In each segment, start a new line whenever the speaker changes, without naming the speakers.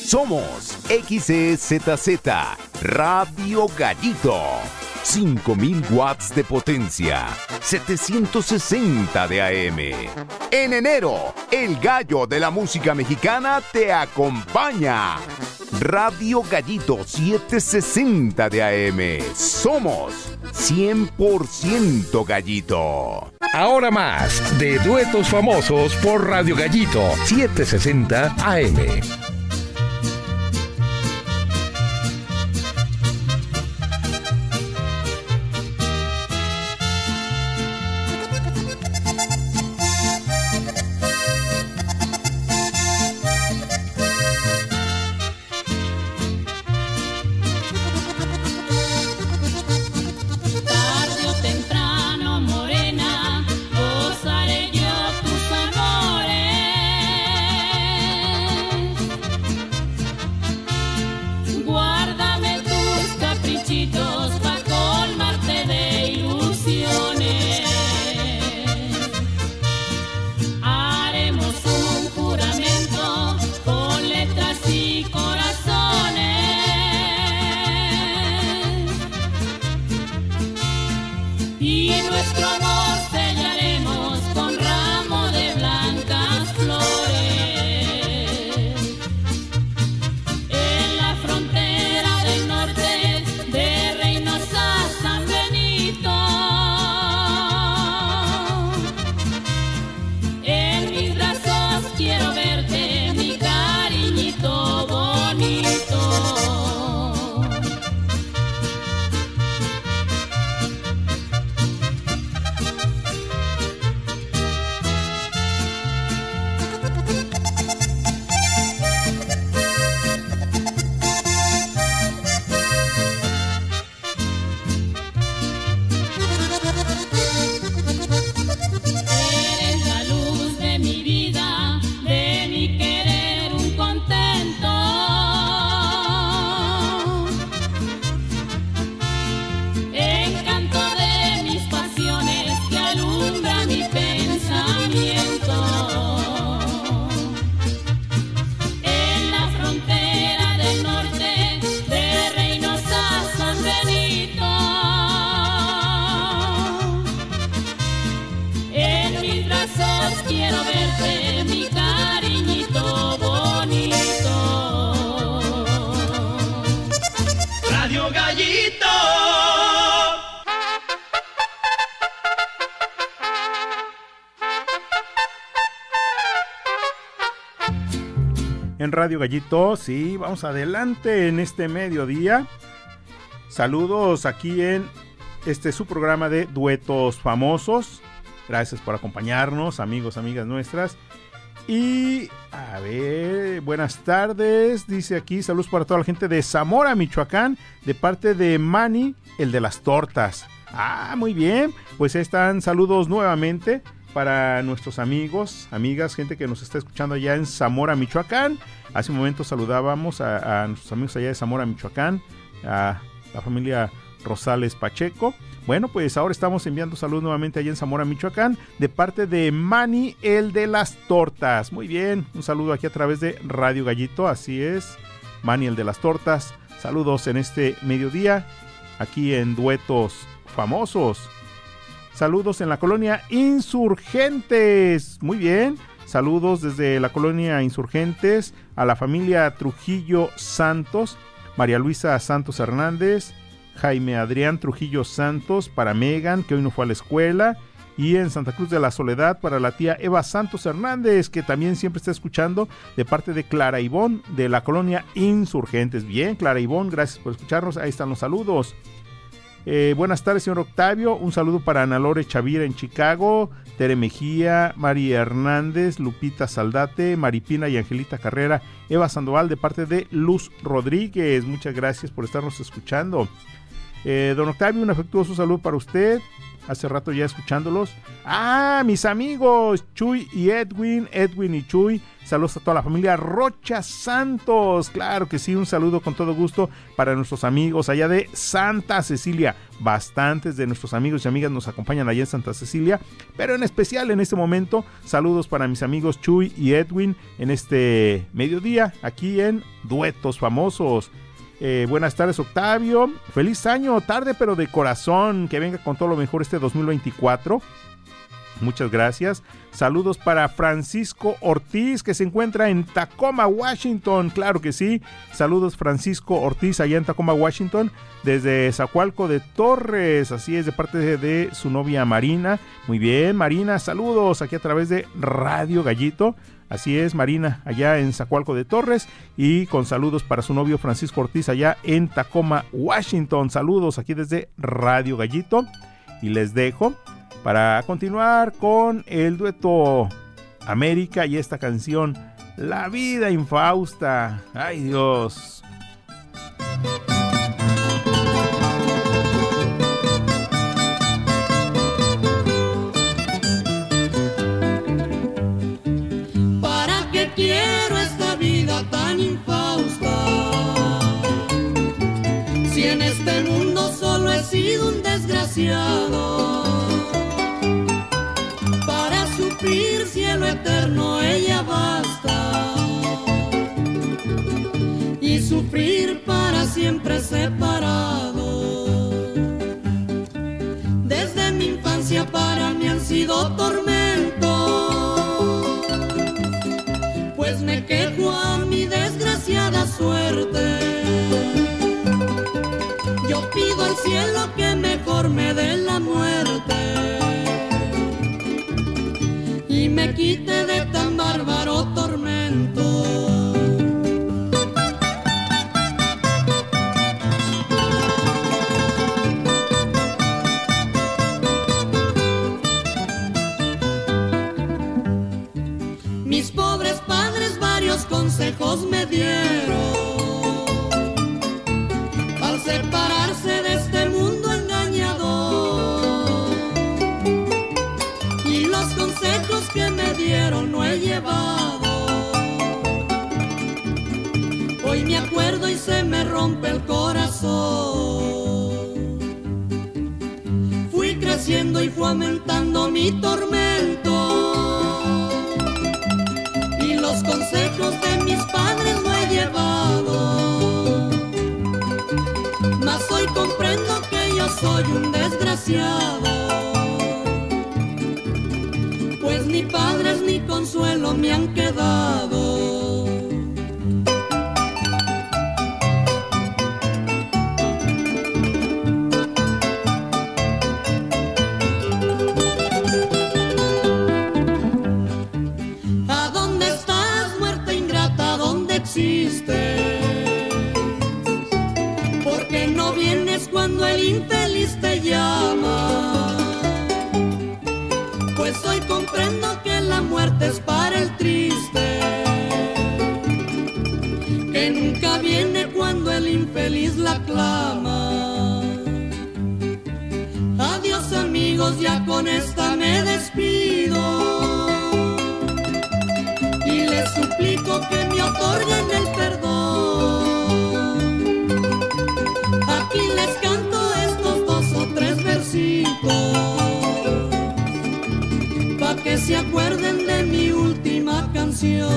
Somos XEZZ Radio Gallito. 5000 watts de potencia, 760 de AM. En enero, el gallo de la música mexicana te acompaña. Radio Gallito 760 de AM. Somos 100% Gallito.
Ahora más de duetos famosos por Radio Gallito 760 AM.
En Radio Gallito, sí, vamos adelante en este mediodía. Saludos aquí en su programa de duetos famosos. Gracias por acompañarnos, amigos, amigas nuestras. Y, a ver, buenas tardes, dice aquí, saludos para toda la gente de Zamora, Michoacán, de parte de Manny, el de las tortas. Ah, muy bien, pues están saludos nuevamente para nuestros amigos, amigas, gente que nos está escuchando allá en Zamora, Michoacán. Hace un momento saludábamos a nuestros amigos allá de Zamora, Michoacán, a la familia Rosales Pacheco. Bueno, pues ahora estamos enviando saludos nuevamente allá en Zamora, Michoacán, de parte de Manny, el de las tortas. Muy bien, un saludo aquí a través de Radio Gallito, así es, Manny, el de las tortas. Saludos en este mediodía, aquí en Duetos Famosos. Saludos en la colonia Insurgentes. Muy bien. Saludos desde la colonia Insurgentes a la familia Trujillo Santos, María Luisa Santos Hernández, Jaime Adrián Trujillo Santos, para Megan, que hoy no fue a la escuela, y en Santa Cruz de la Soledad para la tía Eva Santos Hernández, que también siempre está escuchando, de parte de Clara Ivón de la colonia Insurgentes. Bien, Clara Ivón, gracias por escucharnos. Ahí están los saludos. Buenas tardes, señor Octavio. Un saludo para Ana Lore Chavira en Chicago, Tere Mejía, María Hernández, Lupita Saldate, Maripina y Angelita Carrera, Eva Sandoval, de parte de Luz Rodríguez. Muchas gracias por estarnos escuchando. Don Octavio, un afectuoso saludo para usted. Hace rato ya escuchándolos. Mis amigos Chuy y Edwin y Chuy. Saludos a toda la familia Rocha Santos. Claro que sí, un saludo con todo gusto para nuestros amigos allá de Santa Cecilia. Bastantes de nuestros amigos y amigas nos acompañan allá en Santa Cecilia, pero en especial en este momento, saludos para mis amigos Chuy y Edwin en este mediodía, aquí en Duetos Famosos. Buenas tardes, Octavio. Feliz año, tarde pero de corazón. Que venga con todo lo mejor este 2024. Muchas gracias. Saludos para Francisco Ortiz, que se encuentra en Tacoma, Washington. Claro que sí. Saludos, Francisco Ortiz, allá en Tacoma, Washington, desde Zacualco de Torres. Así es, de parte de su novia Marina. Muy bien, Marina, saludos aquí a través de Radio Gallito. Así es, Marina, allá en Zacualco de Torres, y con saludos para su novio Francisco Ortiz allá en Tacoma, Washington. Saludos aquí desde Radio Gallito, y les dejo para continuar con el dueto América y esta canción, La Vida Infausta. ¡Ay, Dios!
Quiero esta vida tan infausta, si en este mundo solo he sido un desgraciado. Para sufrir cielo eterno ella basta, y sufrir para siempre separado. Desde mi infancia para mí han sido tormentos, pues me quejo a mi desgraciada suerte. Yo pido al cielo que mejor me dé la muerte y me quite de tan bárbaro tormento. Mis pobres padres varios consejos me dieron al separarse de este mundo engañador, y los consejos que me dieron no he llevado. Hoy me acuerdo y se me rompe el corazón. Fui creciendo y fue aumentando mi tormento, los consejos de mis padres no he llevado, mas hoy comprendo que yo soy un desgraciado, pues ni padres ni consuelo me han quedado. Porque no vienes cuando el infeliz te llama, pues hoy comprendo que la muerte es para el triste, que nunca viene cuando el infeliz la clama. Adiós amigos, ya con esta me despido, y les suplico que me otorguen el perdón. Aquí les canto estos 2 o 3 versitos, pa' que se acuerden de mi última canción.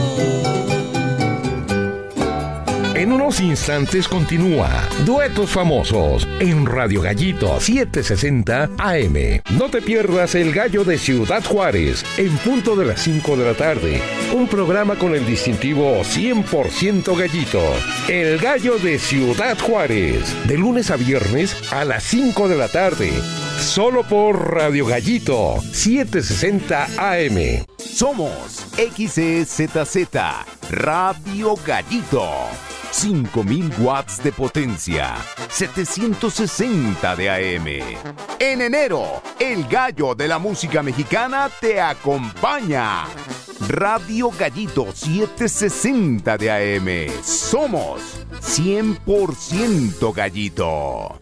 En unos instantes continúa Duetos Famosos en Radio Gallito 760 AM. No te pierdas El Gallo de Ciudad Juárez en punto de las 5 de la tarde. Un programa con el distintivo 100% Gallito. El Gallo de Ciudad Juárez, de lunes a viernes a las 5 de la tarde. Solo por Radio Gallito 760 AM.
Somos XEZZ Radio Gallito. 5000 watts de potencia, 760 de AM. En enero, el gallo de la música mexicana te acompaña. Radio Gallito 760 de AM. Somos 100% Gallito.